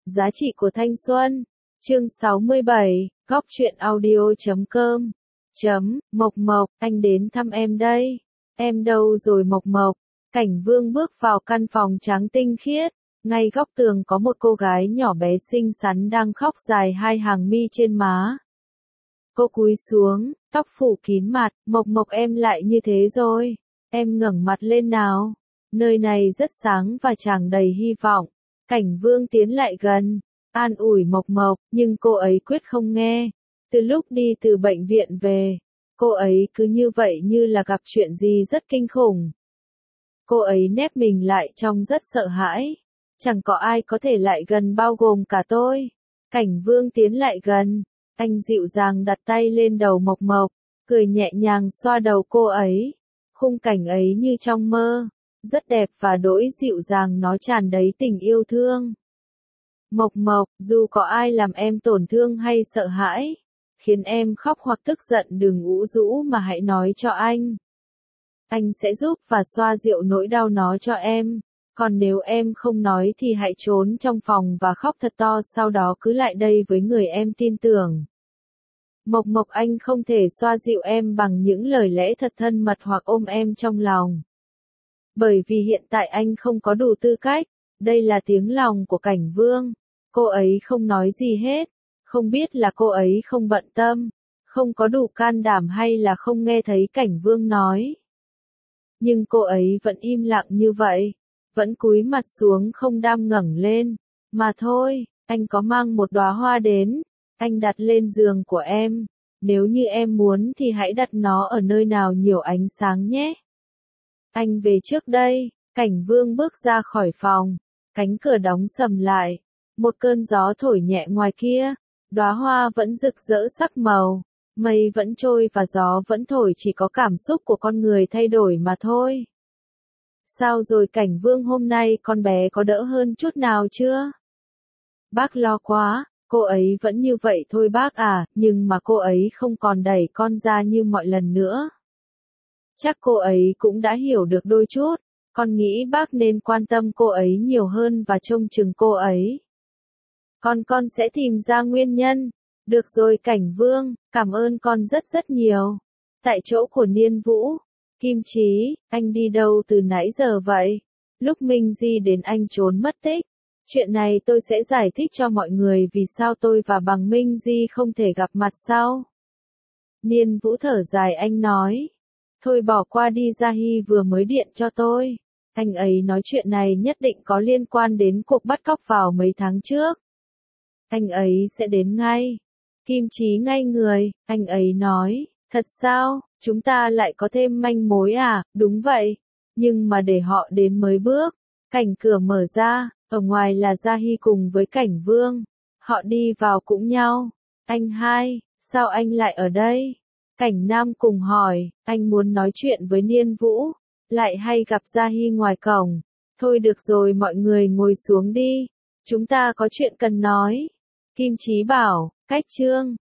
Giá trị của thanh xuân. Chương 67, góc truyện audio.com. Mộc Mộc, anh đến thăm em đây. Em đâu rồi Mộc Mộc? Cảnh Vương bước vào căn phòng trắng tinh khiết. Ngay góc tường có một cô gái nhỏ bé xinh xắn đang khóc dài hai hàng mi trên má. Cô cúi xuống, tóc phủ kín mặt. Mộc Mộc, em lại như thế rồi. Em ngẩng mặt lên nào. Nơi này rất sáng và tràn đầy hy vọng. Cảnh Vương tiến lại gần, an ủi Mộc Mộc, nhưng cô ấy quyết không nghe. Từ lúc đi từ bệnh viện về, cô ấy cứ như vậy như là gặp chuyện gì rất kinh khủng. Cô ấy nép mình lại trong rất sợ hãi. Chẳng có ai có thể lại gần bao gồm cả tôi. Cảnh Vương tiến lại gần, anh dịu dàng đặt tay lên đầu Mộc Mộc, cười nhẹ nhàng xoa đầu cô ấy. Khung cảnh ấy như trong mơ. Rất đẹp và đỗi dịu dàng, nó tràn đầy tình yêu thương. Mộc Mộc, dù có ai làm em tổn thương hay sợ hãi, khiến em khóc hoặc tức giận, đừng ủ rũ mà hãy nói cho anh. Anh sẽ giúp và xoa dịu nỗi đau nó cho em. Còn nếu em không nói thì hãy trốn trong phòng và khóc thật to, sau đó cứ lại đây với người em tin tưởng. Mộc Mộc, anh không thể xoa dịu em bằng những lời lẽ thật thân mật hoặc ôm em trong lòng. Bởi vì hiện tại anh không có đủ tư cách. Đây là tiếng lòng của Cảnh Vương. Cô ấy không nói gì hết. Không biết là cô ấy không bận tâm, không có đủ can đảm hay là không nghe thấy Cảnh Vương nói. Nhưng cô ấy vẫn im lặng như vậy. Vẫn cúi mặt xuống, không đam ngẩng lên. Mà thôi, anh có mang một đóa hoa đến. Anh đặt lên giường của em. Nếu như em muốn thì hãy đặt nó ở nơi nào nhiều ánh sáng nhé. Anh về trước đây. Cảnh Vương bước ra khỏi phòng. Cánh cửa đóng sầm lại. Một cơn gió thổi nhẹ ngoài kia. Đóa hoa vẫn rực rỡ sắc màu. Mây vẫn trôi và gió vẫn thổi, chỉ có cảm xúc của con người thay đổi mà thôi. Sao rồi Cảnh Vương, hôm nay con bé có đỡ hơn chút nào chưa? Bác lo quá. Cô ấy vẫn như vậy thôi bác à, nhưng mà cô ấy không còn đẩy con ra như mọi lần nữa. Chắc cô ấy cũng đã hiểu được đôi chút. Con nghĩ bác nên quan tâm cô ấy nhiều hơn và trông chừng cô ấy. Con sẽ tìm ra nguyên nhân. Được rồi Cảnh Vương, cảm ơn con rất rất nhiều. Tại chỗ của Niên Vũ. Kim Chí, anh đi đâu từ nãy giờ vậy? Lúc Minh Di đến anh trốn mất tích. Chuyện này tôi sẽ giải thích cho mọi người vì sao tôi và bằng Minh Di không thể gặp mặt sau. Niên Vũ thở dài, anh nói. Thôi bỏ qua đi, Gia Hy vừa mới điện cho tôi. Anh ấy nói chuyện này nhất định có liên quan đến cuộc bắt cóc vào mấy tháng trước. Anh ấy sẽ đến ngay. Kim Chí ngay người, anh ấy nói. Thật sao, chúng ta lại có thêm manh mối à? Đúng vậy. Nhưng mà để họ đến mới bước. Cảnh cửa mở ra, ở ngoài là Gia Hy cùng với Cảnh Vương. Họ đi vào cũng nhau. Anh hai, sao anh lại ở đây? Cảnh Nam cùng hỏi, anh muốn nói chuyện với Niên Vũ. Lại hay gặp Gia Hy ngoài cổng. Thôi được rồi, mọi người ngồi xuống đi. Chúng ta có chuyện cần nói. Kim Chí bảo, cách chương.